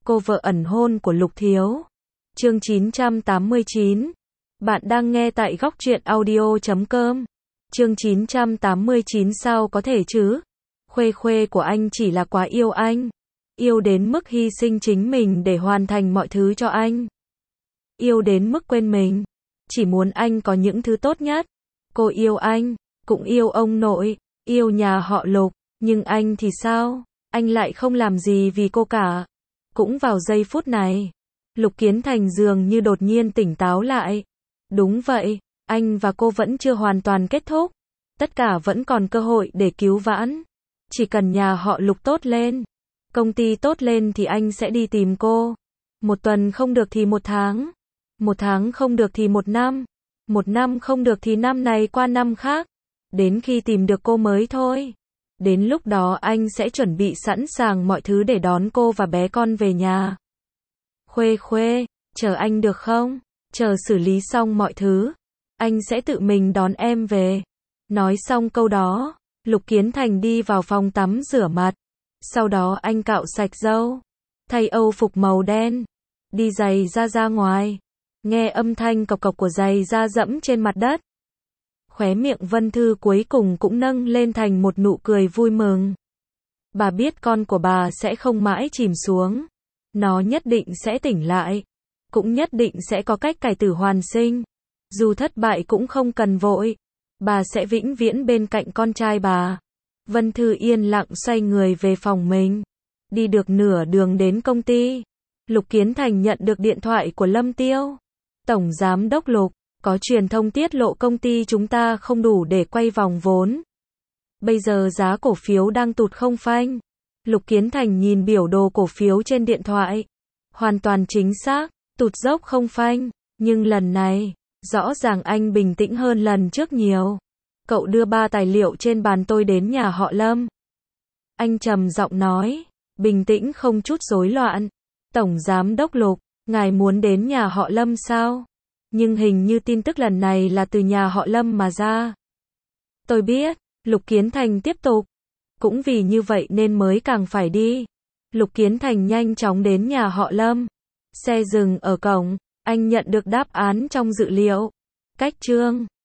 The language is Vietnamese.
cô vợ ẩn hôn của Lục Thiếu. Chương 989. Bạn đang nghe tại góc truyện audio.com. Chương 989 sao có thể chứ? Khuê Khuê của anh chỉ là quá yêu anh. Yêu đến mức hy sinh chính mình để hoàn thành mọi thứ cho anh. Yêu đến mức quên mình. Chỉ muốn anh có những thứ tốt nhất. Cô yêu anh, cũng yêu ông nội, yêu nhà họ Lục. Nhưng anh thì sao? Anh lại không làm gì vì cô cả. Cũng vào giây phút này, Lục Kiến Thành dường như đột nhiên tỉnh táo lại. Đúng vậy, anh và cô vẫn chưa hoàn toàn kết thúc. Tất cả vẫn còn cơ hội để cứu vãn. Chỉ cần nhà họ Lục tốt lên, công ty tốt lên thì anh sẽ đi tìm cô. 1 tuần không được thì 1 tháng. 1 tháng không được thì 1 năm. 1 năm không được thì năm này qua năm khác. Đến khi tìm được cô mới thôi. Đến lúc đó anh sẽ chuẩn bị sẵn sàng mọi thứ để đón cô và bé con về nhà. Khuê Khuê, chờ anh được không? Chờ xử lý xong mọi thứ, anh sẽ tự mình đón em về. Nói xong câu đó, Lục Kiến Thành đi vào phòng tắm rửa mặt. Sau đó anh cạo sạch râu, thay âu phục màu đen, đi giày ra ngoài. Nghe âm thanh cộc cộc của giày da dẫm trên mặt đất. Khóe miệng Vân Thư cuối cùng cũng nâng lên thành một nụ cười vui mừng. Bà biết con của bà sẽ không mãi chìm xuống. Nó nhất định sẽ tỉnh lại. Cũng nhất định sẽ có cách cải tử hoàn sinh. Dù thất bại cũng không cần vội. Bà sẽ vĩnh viễn bên cạnh con trai bà. Vân Thư yên lặng xoay người về phòng mình. Đi được nửa đường đến công ty, Lục Kiến Thành nhận được điện thoại của Lâm Tiêu. Tổng Giám đốc Lục, có truyền thông tiết lộ công ty chúng ta không đủ để quay vòng vốn. Bây giờ giá cổ phiếu đang tụt không phanh. Lục Kiến Thành nhìn biểu đồ cổ phiếu trên điện thoại. Hoàn toàn chính xác, tụt dốc không phanh. Nhưng lần này, rõ ràng anh bình tĩnh hơn lần trước nhiều. Cậu đưa 3 tài liệu trên bàn tôi đến nhà họ Lâm. Anh trầm giọng nói, bình tĩnh không chút rối loạn. Tổng Giám đốc Lục, ngài muốn đến nhà họ Lâm sao? Nhưng hình như tin tức lần này là từ nhà họ Lâm mà ra. Tôi biết, Lục Kiến Thành tiếp tục. Cũng vì như vậy nên mới càng phải đi. Lục Kiến Thành nhanh chóng đến nhà họ Lâm. Xe dừng ở cổng, anh nhận được đáp án trong dự liệu. Cách chương